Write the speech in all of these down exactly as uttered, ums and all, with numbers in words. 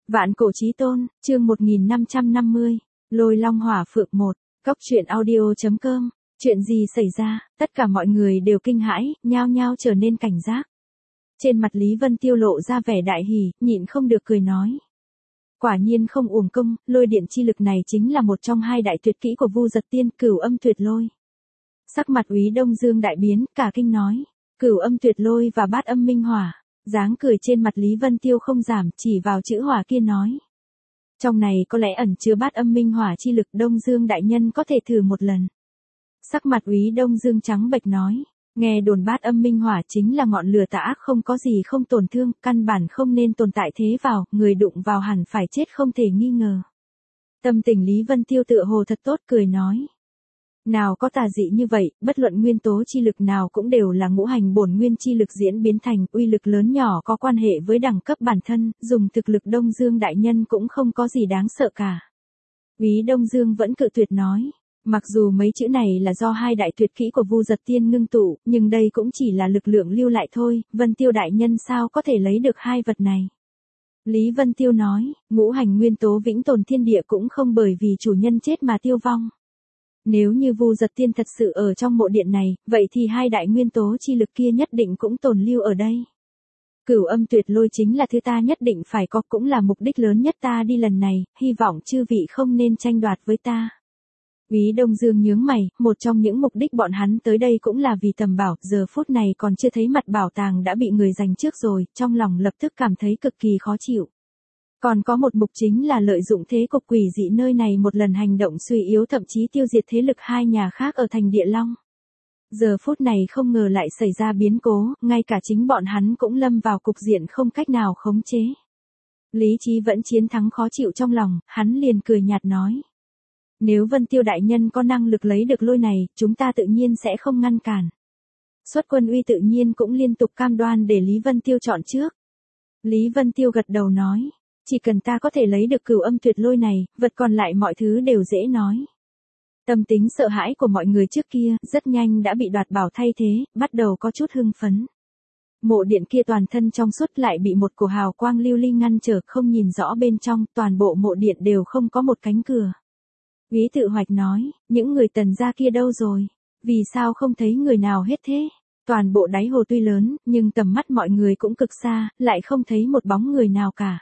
Vạn cổ chí tôn, chương một nghìn năm trăm năm mươi, Lôi Long Hỏa Phượng một, Cốc truyện audio.com, chuyện gì xảy ra, tất cả mọi người đều kinh hãi, nhao nhao trở nên cảnh giác. Trên mặt Lý Vân Tiêu lộ ra vẻ đại hỉ, nhịn không được cười nói. Quả nhiên không uổng công, lôi điện chi lực này chính là một trong hai đại tuyệt kỹ của Vu Dật Tiên, Cửu Âm Tuyệt Lôi. Sắc mặt Úy Đông Dương đại biến, cả kinh nói, Cửu Âm Tuyệt Lôi và Bát Âm Minh Hỏa. Dáng cười trên mặt Lý Vân Tiêu không giảm, chỉ vào chữ hỏa kia nói. Trong này có lẽ ẩn chứa Bát Âm Minh Hỏa chi lực, Đông Dương đại nhân có thể thử một lần. Sắc mặt Úy Đông Dương trắng bệch nói, nghe đồn Bát Âm Minh Hỏa chính là ngọn lửa tà ác không có gì không tổn thương, căn bản không nên tồn tại thế vào, người đụng vào hẳn phải chết không thể nghi ngờ. Tâm tình Lý Vân Tiêu tựa hồ thật tốt, cười nói. Nào có tà dị như vậy, bất luận nguyên tố chi lực nào cũng đều là ngũ hành bổn nguyên chi lực diễn biến thành, uy lực lớn nhỏ có quan hệ với đẳng cấp bản thân, dùng thực lực Đông Dương đại nhân cũng không có gì đáng sợ cả. Úy Đông Dương vẫn cự tuyệt nói, mặc dù mấy chữ này là do hai đại tuyệt kỹ của Vu Dật Tiên ngưng tụ, nhưng đây cũng chỉ là lực lượng lưu lại thôi, Vân Tiêu đại nhân sao có thể lấy được hai vật này. Lý Vân Tiêu nói, ngũ hành nguyên tố vĩnh tồn thiên địa cũng không bởi vì chủ nhân chết mà tiêu vong. Nếu như Vu Dật Tiên thật sự ở trong mộ điện này, vậy thì hai đại nguyên tố chi lực kia nhất định cũng tồn lưu ở đây. Cửu Âm Tuyệt Lôi chính là thứ ta nhất định phải có, cũng là mục đích lớn nhất ta đi lần này, hy vọng chư vị không nên tranh đoạt với ta. Úy Đông Dương nhướng mày, một trong những mục đích bọn hắn tới đây cũng là vì tầm bảo, giờ phút này còn chưa thấy mặt bảo tàng đã bị người giành trước rồi, trong lòng lập tức cảm thấy cực kỳ khó chịu. Còn có một mục chính là lợi dụng thế cục quỷ dị nơi này một lần hành động suy yếu, thậm chí tiêu diệt thế lực hai nhà khác ở thành Địa Long. Giờ phút này không ngờ lại xảy ra biến cố, ngay cả chính bọn hắn cũng lâm vào cục diện không cách nào khống chế. Lý trí vẫn chiến thắng khó chịu trong lòng, hắn liền cười nhạt nói. Nếu Vân Tiêu đại nhân có năng lực lấy được lôi này, chúng ta tự nhiên sẽ không ngăn cản. Xuất Quân Uy tự nhiên cũng liên tục cam đoan để Lý Vân Tiêu chọn trước. Lý Vân Tiêu gật đầu nói. Chỉ cần ta có thể lấy được Cửu Âm Tuyệt Lôi này, vật còn lại mọi thứ đều dễ nói. Tâm tính sợ hãi của mọi người trước kia, rất nhanh đã bị đoạt bảo thay thế, bắt đầu có chút hưng phấn. Mộ điện kia toàn thân trong suốt lại bị một cổ hào quang lưu ly ngăn trở, không nhìn rõ bên trong, toàn bộ mộ điện đều không có một cánh cửa. Úy Tự Hoạch nói, những người Tần gia kia đâu rồi? Vì sao không thấy người nào hết thế? Toàn bộ đáy hồ tuy lớn, nhưng tầm mắt mọi người cũng cực xa, lại không thấy một bóng người nào cả.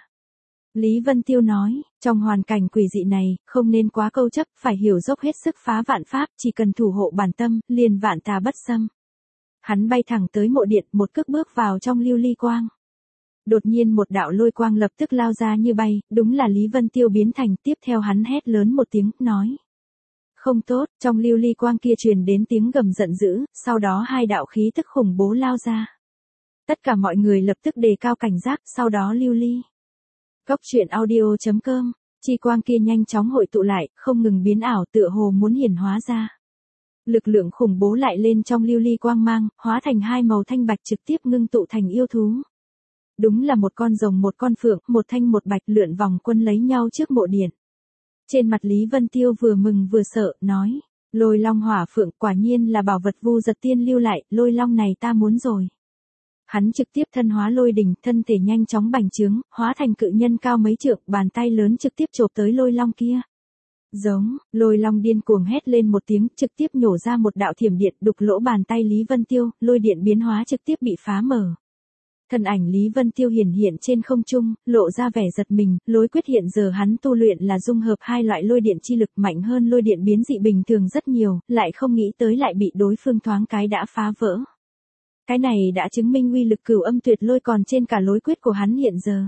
Lý Vân Tiêu nói, trong hoàn cảnh quỷ dị này, không nên quá câu chấp, phải hiểu dốc hết sức phá vạn pháp, chỉ cần thủ hộ bản tâm, liền vạn tà bất xâm. Hắn bay thẳng tới mộ điện, một cước bước vào trong lưu ly quang. Đột nhiên một đạo lôi quang lập tức lao ra như bay, đúng là Lý Vân Tiêu biến thành, tiếp theo hắn hét lớn một tiếng, nói. Không tốt, trong lưu ly quang kia truyền đến tiếng gầm giận dữ, sau đó hai đạo khí tức khủng bố lao ra. Tất cả mọi người lập tức đề cao cảnh giác, sau đó lưu ly. Cốc truyện audio.com, chi quang kia nhanh chóng hội tụ lại, không ngừng biến ảo, tựa hồ muốn hiển hóa ra. Lực lượng khủng bố lại lên trong lưu ly quang mang, hóa thành hai màu thanh bạch trực tiếp ngưng tụ thành yêu thú. Đúng là một con rồng một con phượng, một thanh một bạch lượn vòng quân lấy nhau trước mộ điện. Trên mặt Lý Vân Tiêu vừa mừng vừa sợ, nói, Lôi Long Hỏa Phượng quả nhiên là bảo vật Vu Dật Tiên lưu lại, lôi long này ta muốn rồi. Hắn trực tiếp thân hóa lôi đỉnh, thân thể nhanh chóng bành trướng, hóa thành cự nhân cao mấy trượng, bàn tay lớn trực tiếp chộp tới lôi long kia. Giống, lôi long điên cuồng hét lên một tiếng, trực tiếp nhổ ra một đạo thiểm điện, đục lỗ bàn tay Lý Vân Tiêu, lôi điện biến hóa trực tiếp bị phá mở. Thân ảnh Lý Vân Tiêu hiển hiện trên không trung, lộ ra vẻ giật mình, lôi quyết hiện giờ hắn tu luyện là dung hợp hai loại lôi điện chi lực mạnh hơn lôi điện biến dị bình thường rất nhiều, lại không nghĩ tới lại bị đối phương thoáng cái đã phá vỡ. Cái này đã chứng minh uy lực Cửu Âm Tuyệt Lôi còn trên cả lôi quyết của hắn hiện giờ.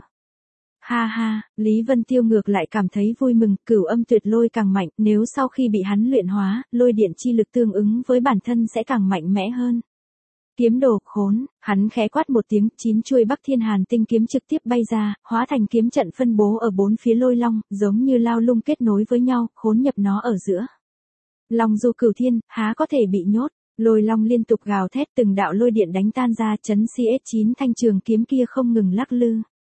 Ha ha, Lý Vân Tiêu ngược lại cảm thấy vui mừng, Cửu Âm Tuyệt Lôi càng mạnh, nếu sau khi bị hắn luyện hóa, lôi điện chi lực tương ứng với bản thân sẽ càng mạnh mẽ hơn. Kiếm đồ khốn, hắn khẽ quát một tiếng, chín chuôi Bắc Thiên Hàn tinh kiếm trực tiếp bay ra, hóa thành kiếm trận phân bố ở bốn phía lôi long, giống như lao lung kết nối với nhau, khốn nhập nó ở giữa. Long du cửu thiên, há có thể bị nhốt. Lôi long liên tục gào thét, từng đạo lôi điện đánh tan ra, chấn xê ét chín thanh trường kiếm kia không ngừng lắc lư.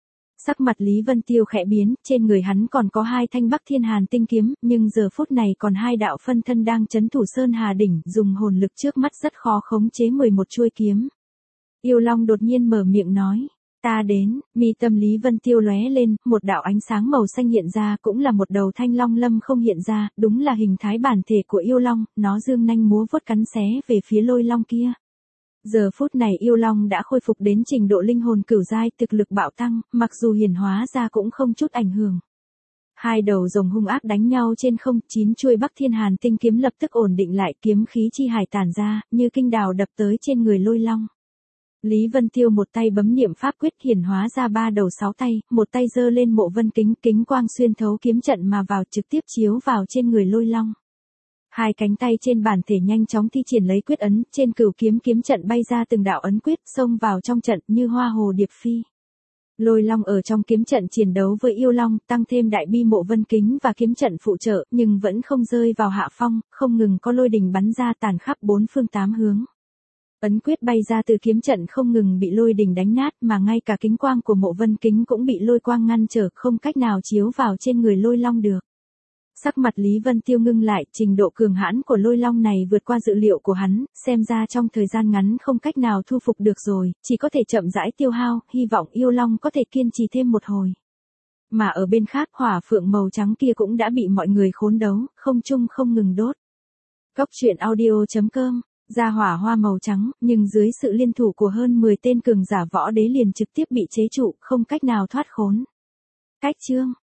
Sắc mặt Lý Vân Tiêu khẽ biến, trên người hắn còn có hai thanh Bắc Thiên Hàn tinh kiếm, nhưng giờ phút này còn hai đạo phân thân đang chấn thủ Sơn Hà đỉnh, dùng hồn lực trước mắt rất khó khống chế mười một chuôi kiếm. Yêu Long đột nhiên mở miệng nói, Ta đến, mi tâm Lý Vân Tiêu lóe lên, một đạo ánh sáng màu xanh hiện ra, cũng là một đầu thanh long lâm không hiện ra, đúng là hình thái bản thể của yêu long, nó dương nanh múa vuốt cắn xé về phía lôi long kia. Giờ phút này yêu long đã khôi phục đến trình độ linh hồn cửu giai, thực lực bạo tăng, mặc dù hiển hóa ra cũng không chút ảnh hưởng. Hai đầu rồng hung ác đánh nhau trên không, chín chuôi Bắc Thiên Hàn tinh kiếm lập tức ổn định lại, kiếm khí chi hải tản ra, như kinh đào đập tới trên người lôi long. Lý Vân Tiêu một tay bấm niệm pháp quyết hiển hóa ra ba đầu sáu tay, một tay giơ lên mộ vân kính, kính quang xuyên thấu kiếm trận mà vào trực tiếp chiếu vào trên người lôi long. Hai cánh tay trên bản thể nhanh chóng thi triển lấy quyết ấn, trên cửu kiếm kiếm trận bay ra từng đạo ấn quyết, xông vào trong trận như hoa hồ điệp phi. Lôi long ở trong kiếm trận chiến đấu với yêu long, tăng thêm đại bi mộ vân kính và kiếm trận phụ trợ, nhưng vẫn không rơi vào hạ phong, không ngừng có lôi đình bắn ra tàn khắp bốn phương tám hướng. Ấn quyết bay ra từ kiếm trận không ngừng bị lôi đình đánh nát, mà ngay cả kính quang của mộ vân kính cũng bị lôi quang ngăn trở, không cách nào chiếu vào trên người lôi long được. Sắc mặt Lý Vân Tiêu ngưng lại, trình độ cường hãn của lôi long này vượt qua dự liệu của hắn, xem ra trong thời gian ngắn không cách nào thu phục được rồi, chỉ có thể chậm rãi tiêu hao, hy vọng yêu long có thể kiên trì thêm một hồi. Mà ở bên khác, hỏa phượng màu trắng kia cũng đã bị mọi người khốn đấu, không chung không ngừng đốt. Cốc truyện audio chấm com, ra hỏa hoa màu trắng, nhưng dưới sự liên thủ của hơn mười tên cường giả võ đế liền trực tiếp bị chế trụ, không cách nào thoát khốn. Cách chương